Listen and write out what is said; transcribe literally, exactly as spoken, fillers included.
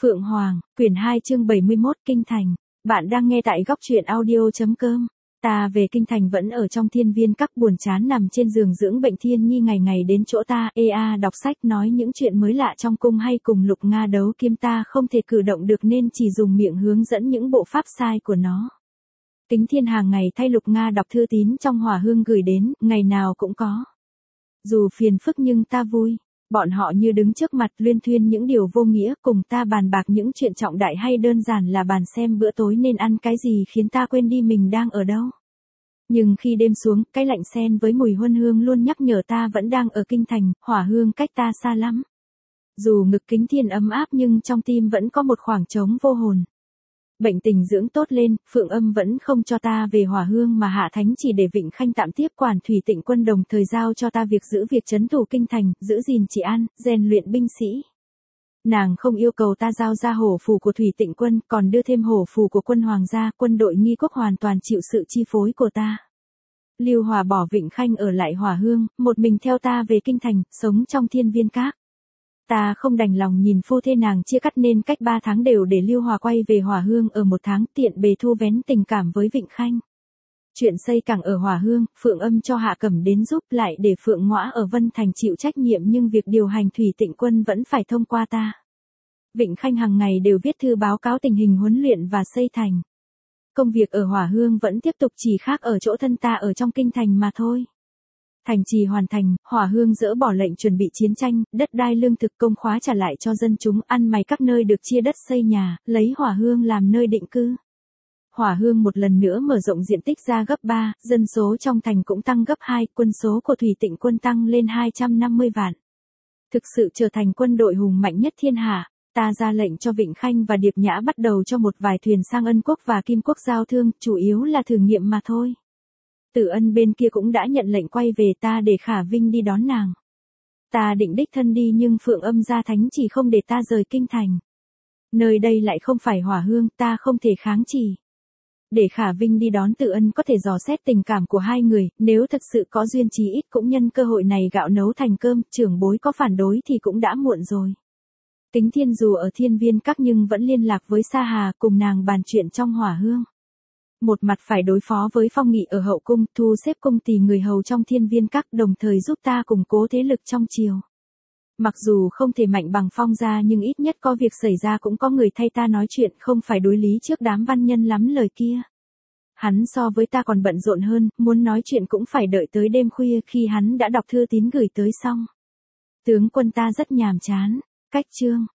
Phượng Hoàng, quyển hai chương bảy mươi mốt Kinh Thành. Bạn đang nghe tại góc truyện audio.com. Ta về Kinh Thành vẫn ở trong thiên viên các buồn chán nằm trên giường dưỡng bệnh Thiên Nhi ngày ngày đến chỗ ta, ê a đọc sách nói những chuyện mới lạ trong cung hay cùng Lục Nga đấu kiếm ta không thể cử động được nên chỉ dùng miệng hướng dẫn những bộ pháp sai của nó. Kính Thiên hàng ngày thay Lục Nga đọc thư tín trong hỏa hương gửi đến, ngày nào cũng có. Dù phiền phức nhưng ta vui. Bọn họ như đứng trước mặt luyên thuyên những điều vô nghĩa cùng ta bàn bạc những chuyện trọng đại hay đơn giản là bàn xem bữa tối nên ăn cái gì khiến ta quên đi mình đang ở đâu. Nhưng khi đêm xuống, cái lạnh xen với mùi huân hương luôn nhắc nhở ta vẫn đang ở Kinh Thành, hỏa hương cách ta xa lắm. Dù ngực Kính Thiên ấm áp nhưng trong tim vẫn có một khoảng trống vô hồn. Bệnh tình dưỡng tốt lên, Phượng Âm vẫn không cho ta về hỏa hương mà Hạ Thánh chỉ để Vịnh Khanh tạm tiếp quản Thủy Tịnh quân đồng thời giao cho ta việc giữ việc trấn thủ Kinh Thành, giữ gìn trị an, rèn luyện binh sĩ. Nàng không yêu cầu ta giao ra hổ phù của Thủy Tịnh quân, còn đưa thêm hổ phù của quân hoàng gia, quân đội nghi quốc hoàn toàn chịu sự chi phối của ta. Lưu Hòa bỏ Vịnh Khanh ở lại hỏa hương, một mình theo ta về Kinh Thành, sống trong thiên viên các. Ta không đành lòng nhìn phu thê nàng chia cắt nên cách ba tháng đều để Lưu Hòa quay về hỏa hương ở một tháng tiện bề thu vén tình cảm với Vịnh Khanh. Chuyện xây cảng ở hỏa hương, Phượng Âm cho Hạ Cẩm đến giúp lại để Phượng Ngõa ở Vân Thành chịu trách nhiệm nhưng việc điều hành Thủy Tịnh quân vẫn phải thông qua ta. Vịnh Khanh hàng ngày đều viết thư báo cáo tình hình huấn luyện và xây thành. Công việc ở hỏa hương vẫn tiếp tục chỉ khác ở chỗ thân ta ở trong Kinh Thành mà thôi. Thành trì hoàn thành, hỏa hương dỡ bỏ lệnh chuẩn bị chiến tranh, đất đai lương thực công khóa trả lại cho dân chúng ăn mày các nơi được chia đất xây nhà, lấy hỏa hương làm nơi định cư. Hỏa hương một lần nữa mở rộng diện tích ra gấp ba, dân số trong thành cũng tăng gấp hai, quân số của Thủy Tịnh quân tăng lên hai trăm năm mươi vạn. Thực sự trở thành quân đội hùng mạnh nhất thiên hạ, ta ra lệnh cho Vịnh Khanh và Điệp Nhã bắt đầu cho một vài thuyền sang Ân Quốc và Kim Quốc giao thương, chủ yếu là thử nghiệm mà thôi. Tử Ân bên kia cũng đã nhận lệnh quay về ta để Khả Vinh đi đón nàng. Ta định đích thân đi nhưng Phượng Âm gia thánh chỉ không để ta rời Kinh Thành. Nơi đây lại không phải hỏa hương, ta không thể kháng chỉ. Để Khả Vinh đi đón Tử Ân có thể dò xét tình cảm của hai người, nếu thật sự có duyên chí ít cũng nhân cơ hội này gạo nấu thành cơm, trưởng bối có phản đối thì cũng đã muộn rồi. Kính Thiên dù ở thiên viên các nhưng vẫn liên lạc với Sa Hà cùng nàng bàn chuyện trong hỏa hương. Một mặt phải đối phó với Phong Nghị ở hậu cung, thu xếp cung tỳ người hầu trong thiên viên các đồng thời giúp ta củng cố thế lực trong triều. Mặc dù không thể mạnh bằng Phong gia nhưng ít nhất có việc xảy ra cũng có người thay ta nói chuyện không phải đối lý trước đám văn nhân lắm lời kia. Hắn so với ta còn bận rộn hơn, muốn nói chuyện cũng phải đợi tới đêm khuya khi hắn đã đọc thư tín gửi tới xong. Tướng quân ta rất nhàm chán, cách chương.